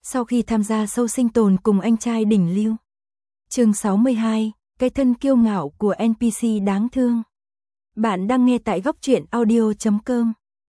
sau khi tham gia show sinh tồn cùng anh trai đỉnh lưu. Chương 62, cái thân kiêu ngạo của NPC đáng thương. Bạn đang nghe tại góc truyện audio.com.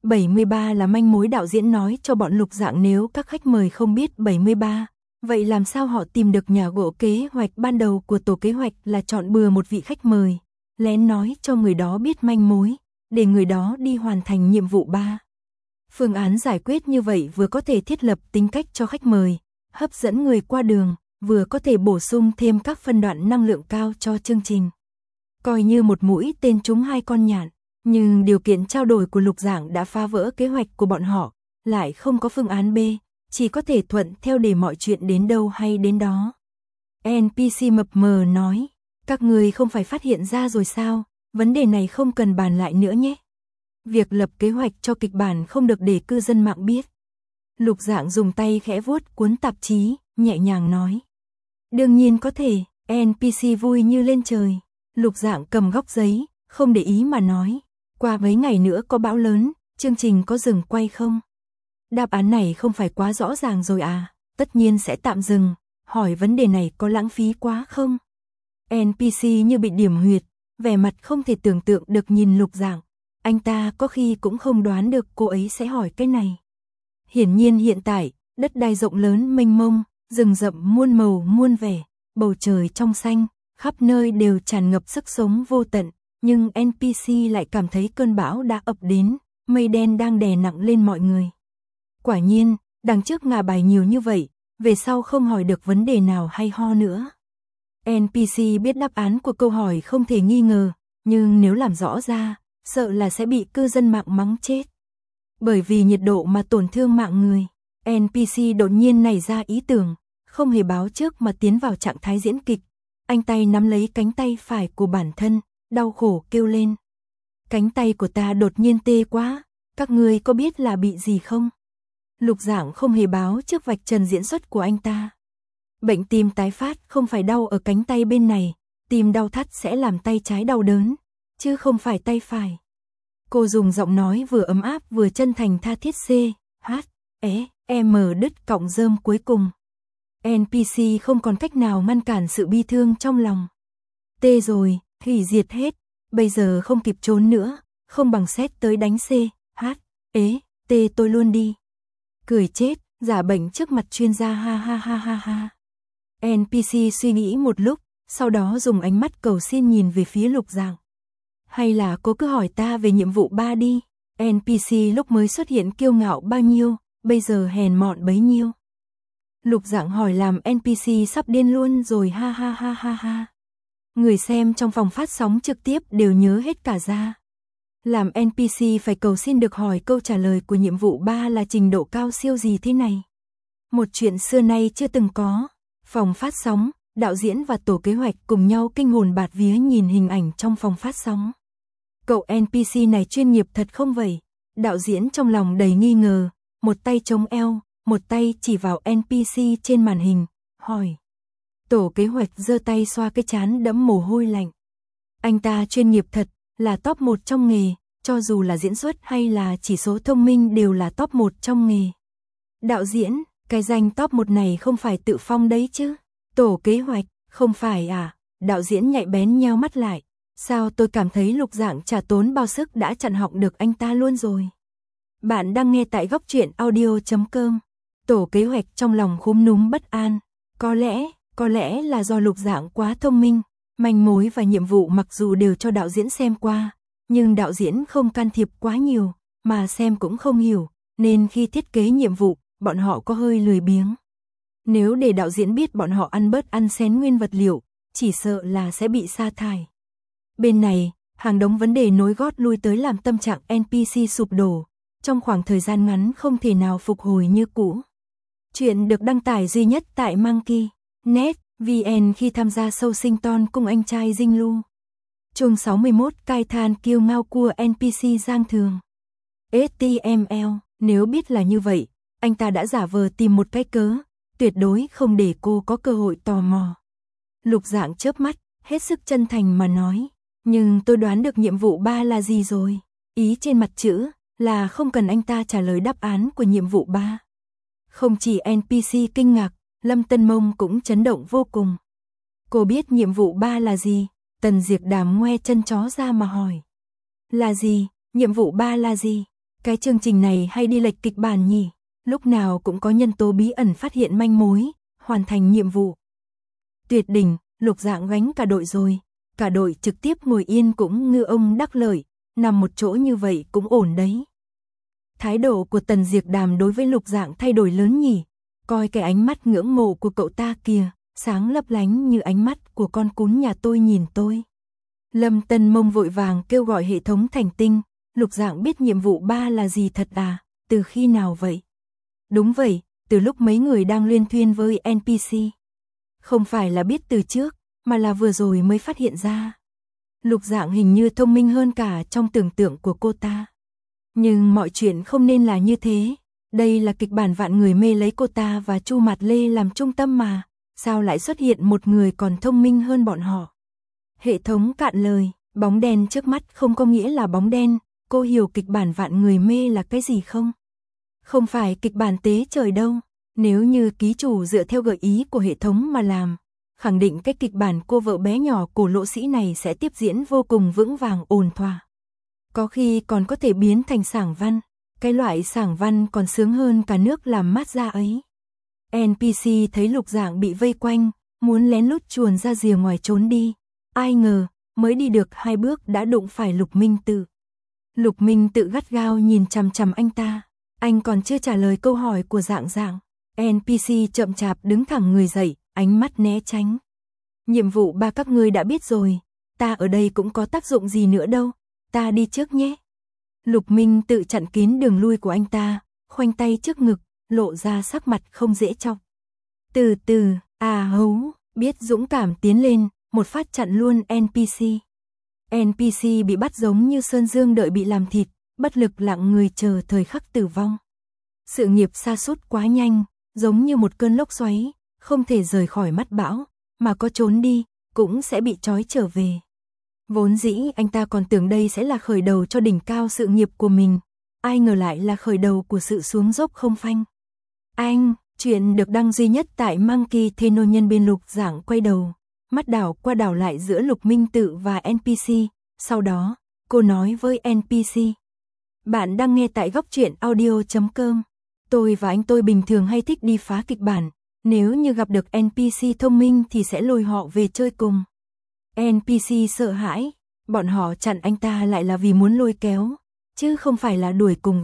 73 là manh mối đạo diễn nói cho bọn Lục Dạng, nếu các khách mời không biết 73, vậy làm sao họ tìm được nhà gỗ? Kế hoạch ban đầu của tổ kế hoạch là chọn bừa một vị khách mời, lén nói cho người đó biết manh mối, để người đó đi hoàn thành nhiệm vụ 3. Phương án giải quyết như vậy vừa có thể thiết lập tính cách cho khách mời, hấp dẫn người qua đường, vừa có thể bổ sung thêm các phân đoạn năng lượng cao cho chương trình. Coi như một mũi tên trúng hai con nhạn, nhưng điều kiện trao đổi của Lục Dạng đã phá vỡ kế hoạch của bọn họ, lại không có phương án B, chỉ có thể thuận theo để mọi chuyện đến đâu hay đến đó. NPC mập mờ nói, các người không phải phát hiện ra rồi sao, vấn đề này không cần bàn lại nữa nhé. Việc lập kế hoạch cho kịch bản không được để cư dân mạng biết. Lục Dạng dùng tay khẽ vuốt cuốn tạp chí, nhẹ nhàng nói. Đương nhiên có thể, NPC vui như lên trời. Lục Dạng cầm góc giấy, không để ý mà nói. Qua mấy ngày nữa có bão lớn, chương trình có dừng quay không? Đáp án này không phải quá rõ ràng rồi à? Tất nhiên sẽ tạm dừng. Hỏi vấn đề này có lãng phí quá không? NPC như bị điểm huyệt, vẻ mặt không thể tưởng tượng được nhìn Lục Dạng. Anh ta có khi cũng không đoán được cô ấy sẽ hỏi cái này. Hiển nhiên hiện tại, đất đai rộng lớn mênh mông, rừng rậm muôn màu muôn vẻ, bầu trời trong xanh, khắp nơi đều tràn ngập sức sống vô tận, nhưng NPC lại cảm thấy cơn bão đã ập đến, mây đen đang đè nặng lên mọi người. Quả nhiên, đằng trước ngả bài nhiều như vậy, về sau không hỏi được vấn đề nào hay ho nữa. NPC biết đáp án của câu hỏi không thể nghi ngờ, nhưng nếu làm rõ ra, sợ là sẽ bị cư dân mạng mắng chết. Bởi vì nhiệt độ mà tổn thương mạng người, NPC đột nhiên nảy ra ý tưởng, không hề báo trước mà tiến vào trạng thái diễn kịch. Anh tay nắm lấy cánh tay phải của bản thân, đau khổ kêu lên. Cánh tay của ta đột nhiên tê quá, các ngươi có biết là bị gì không? Lục Dạng không hề báo trước vạch trần diễn xuất của anh ta. Bệnh tim tái phát không phải đau ở cánh tay bên này, tim đau thắt sẽ làm tay trái đau đớn, chứ không phải tay phải. Cô dùng giọng nói vừa ấm áp vừa chân thành tha thiết đứt cọng rơm cuối cùng. NPC không còn cách nào ngăn cản sự bi thương trong lòng. Tê rồi, hủy diệt hết, bây giờ không kịp trốn nữa, không bằng xét tới đánh tê tôi luôn đi. Cười chết, giả bệnh trước mặt chuyên gia ha. NPC suy nghĩ một lúc, sau đó dùng ánh mắt cầu xin nhìn về phía Lục Dạng. Hay là cô cứ hỏi ta về nhiệm vụ 3 đi. NPC lúc mới xuất hiện kiêu ngạo bao nhiêu, bây giờ hèn mọn bấy nhiêu. Lục Dạng hỏi làm NPC sắp điên luôn rồi ha. Người xem trong phòng phát sóng trực tiếp đều nhớ hết cả ra. Làm NPC phải cầu xin được hỏi câu trả lời của nhiệm vụ 3 là trình độ cao siêu gì thế này. Một chuyện xưa nay chưa từng có. Phòng phát sóng, đạo diễn và tổ kế hoạch cùng nhau kinh hồn bạt vía nhìn hình ảnh trong phòng phát sóng. Cậu NPC này chuyên nghiệp thật không vậy? Đạo diễn trong lòng đầy nghi ngờ, một tay chống eo, một tay chỉ vào NPC trên màn hình, hỏi. Tổ kế hoạch giơ tay xoa cái trán đẫm mồ hôi lạnh. Anh ta chuyên nghiệp thật, là top 1 trong nghề, cho dù là diễn xuất hay là chỉ số thông minh đều là top 1 trong nghề. Đạo diễn, cái danh top 1 này không phải tự phong đấy chứ? Tổ kế hoạch, không phải à? Đạo diễn nhạy bén nheo mắt lại. Sao tôi cảm thấy Lục Dạng chả tốn bao sức đã chặn họng được anh ta luôn rồi. Bạn đang nghe tại góc truyện audio.com. Tổ kế hoạch trong lòng khúm núm bất an. Có lẽ là do Lục Dạng quá thông minh. Manh mối và nhiệm vụ mặc dù đều cho đạo diễn xem qua, nhưng đạo diễn không can thiệp quá nhiều, mà xem cũng không hiểu, nên khi thiết kế nhiệm vụ, bọn họ có hơi lười biếng. Nếu để đạo diễn biết bọn họ ăn bớt ăn xén nguyên vật liệu, chỉ sợ là sẽ bị sa thải. Bên này, hàng đống vấn đề nối gót lui tới làm tâm trạng NPC sụp đổ, trong khoảng thời gian ngắn không thể nào phục hồi như cũ. Chuyện được đăng tải duy nhất tại Monkey.net VN khi tham gia show sinh ton cùng anh trai Dinh Lu. Chương 61 cai than kiêu ngao của NPC Giang Thường. HTML, nếu biết là như vậy, anh ta đã giả vờ tìm một cái cớ, tuyệt đối không để cô có cơ hội tò mò. Lục Dạng chớp mắt, hết sức chân thành mà nói, nhưng tôi đoán được nhiệm vụ 3 là gì rồi. Ý trên mặt chữ là không cần anh ta trả lời đáp án của nhiệm vụ 3. Không chỉ NPC kinh ngạc, Lâm Tân Mông cũng chấn động vô cùng. Cô biết nhiệm vụ 3 là gì? Tần Diệp Đàm ngoe chân chó ra mà hỏi. Là gì? Nhiệm vụ 3 là gì? Cái chương trình này hay đi lệch kịch bản nhỉ? Lúc nào cũng có nhân tố bí ẩn phát hiện manh mối, hoàn thành nhiệm vụ. Tuyệt đỉnh, Lục Dạng gánh cả đội rồi. Cả đội trực tiếp ngồi yên cũng ngư ông đắc lợi, nằm một chỗ như vậy cũng ổn đấy. Thái độ của Tần Diệp Đàm đối với Lục Dạng thay đổi lớn nhỉ? Coi cái ánh mắt ngưỡng mộ của cậu ta kìa, sáng lấp lánh như ánh mắt của con cún nhà tôi nhìn tôi. Lâm Tân Mông vội vàng kêu gọi hệ thống thành tinh. Lục Dạng biết nhiệm vụ 3 là gì thật à? Từ khi nào vậy? Đúng vậy, từ lúc mấy người đang luyên thuyên với NPC. Không phải là biết từ trước, mà là vừa rồi mới phát hiện ra. Lục Dạng hình như thông minh hơn cả trong tưởng tượng của cô ta. Nhưng mọi chuyện không nên là như thế. Đây là kịch bản vạn người mê lấy cô ta và Chu Mạt Lê làm trung tâm mà. Sao lại xuất hiện một người còn thông minh hơn bọn họ? Hệ thống cạn lời, bóng đen trước mắt không có nghĩa là bóng đen. Cô hiểu kịch bản vạn người mê là cái gì không? Không phải kịch bản tế trời đâu. Nếu như ký chủ dựa theo gợi ý của hệ thống mà làm, khẳng định cái kịch bản cô vợ bé nhỏ cổ lỗ sĩ này sẽ tiếp diễn vô cùng vững vàng ổn thỏa. Có khi còn có thể biến thành sảng văn. Cái loại sảng văn còn sướng hơn cả nước làm mát da ấy. NPC thấy Lục Dạng bị vây quanh, muốn lén lút chuồn ra rìa ngoài trốn đi. Ai ngờ, mới đi được 2 bước đã đụng phải Lục Minh Tự. Lục Minh Tự gắt gao nhìn chằm chằm anh ta. Anh còn chưa trả lời câu hỏi của Dạng Dạng. NPC chậm chạp đứng thẳng người dậy, ánh mắt né tránh. Nhiệm vụ 3 các ngươi đã biết rồi, ta ở đây cũng có tác dụng gì nữa đâu, ta đi trước nhé. Lục Minh Tự chặn kín đường lui của anh ta, khoanh tay trước ngực, lộ ra sắc mặt không dễ chọc. Từ từ, hấu, biết dũng cảm tiến lên, một phát chặn luôn NPC. NPC bị bắt giống như Sơn Dương đợi bị làm thịt, bất lực lặng người chờ thời khắc tử vong. Sự nghiệp sa sút quá nhanh, giống như một cơn lốc xoáy, không thể rời khỏi mắt bão, mà có trốn đi, cũng sẽ bị trói trở về. Vốn dĩ anh ta còn tưởng đây sẽ là khởi đầu cho đỉnh cao sự nghiệp của mình, ai ngờ lại là khởi đầu của sự xuống dốc không phanh. Anh, chuyện được đăng duy nhất tại Monkey Theno nhân bên Lục Dạng quay đầu, mắt đảo qua đảo lại giữa Lục Minh Tự và NPC, sau đó, cô nói với NPC. Bạn đang nghe tại góc truyện audio.com. Tôi và anh tôi bình thường hay thích đi phá kịch bản, nếu như gặp được NPC thông minh thì sẽ lôi họ về chơi cùng. NPC sợ hãi, bọn họ chặn anh ta lại là vì muốn lôi kéo, chứ không phải là đuổi cùng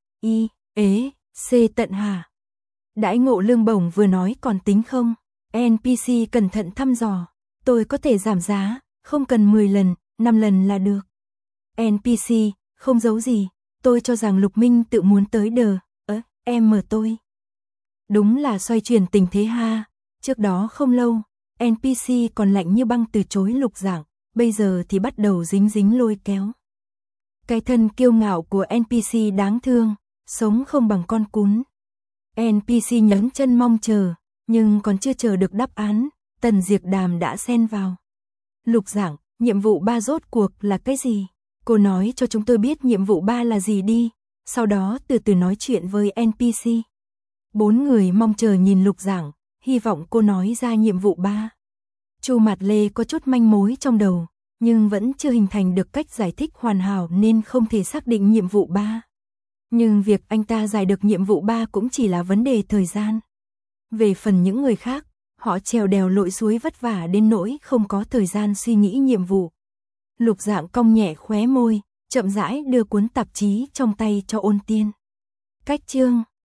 C tận hả? Đãi ngộ lương bổng vừa nói còn tính không? NPC cẩn thận thăm dò, tôi có thể giảm giá, không cần 10 lần, 5 lần là được. NPC, không giấu gì, tôi cho rằng Lục Minh Tự muốn tới tôi. Đúng là xoay chuyển tình thế ha, trước đó không lâu, NPC còn lạnh như băng từ chối Lục Dạng, bây giờ thì bắt đầu dính lôi kéo. Cái thân kiêu ngạo của NPC đáng thương, sống không bằng con cún. NPC nhấn chân mong chờ, nhưng còn chưa chờ được đáp án, Tần Diệp Đàm đã xen vào. Lục Dạng, nhiệm vụ 3 rốt cuộc là cái gì? Cô nói cho chúng tôi biết nhiệm vụ 3 là gì đi, sau đó từ từ nói chuyện với NPC. 4 người mong chờ nhìn Lục Dạng, hy vọng cô nói ra nhiệm vụ 3. Chu Mạt Lê có chút manh mối trong đầu, nhưng vẫn chưa hình thành được cách giải thích hoàn hảo nên không thể xác định nhiệm vụ 3. Nhưng việc anh ta giải được nhiệm vụ 3 cũng chỉ là vấn đề thời gian. Về phần những người khác, họ trèo đèo lội suối vất vả đến nỗi không có thời gian suy nghĩ nhiệm vụ. Lục Dạng cong nhẹ khóe môi, chậm rãi đưa cuốn tạp chí trong tay cho Ôn Tiên. Cách chương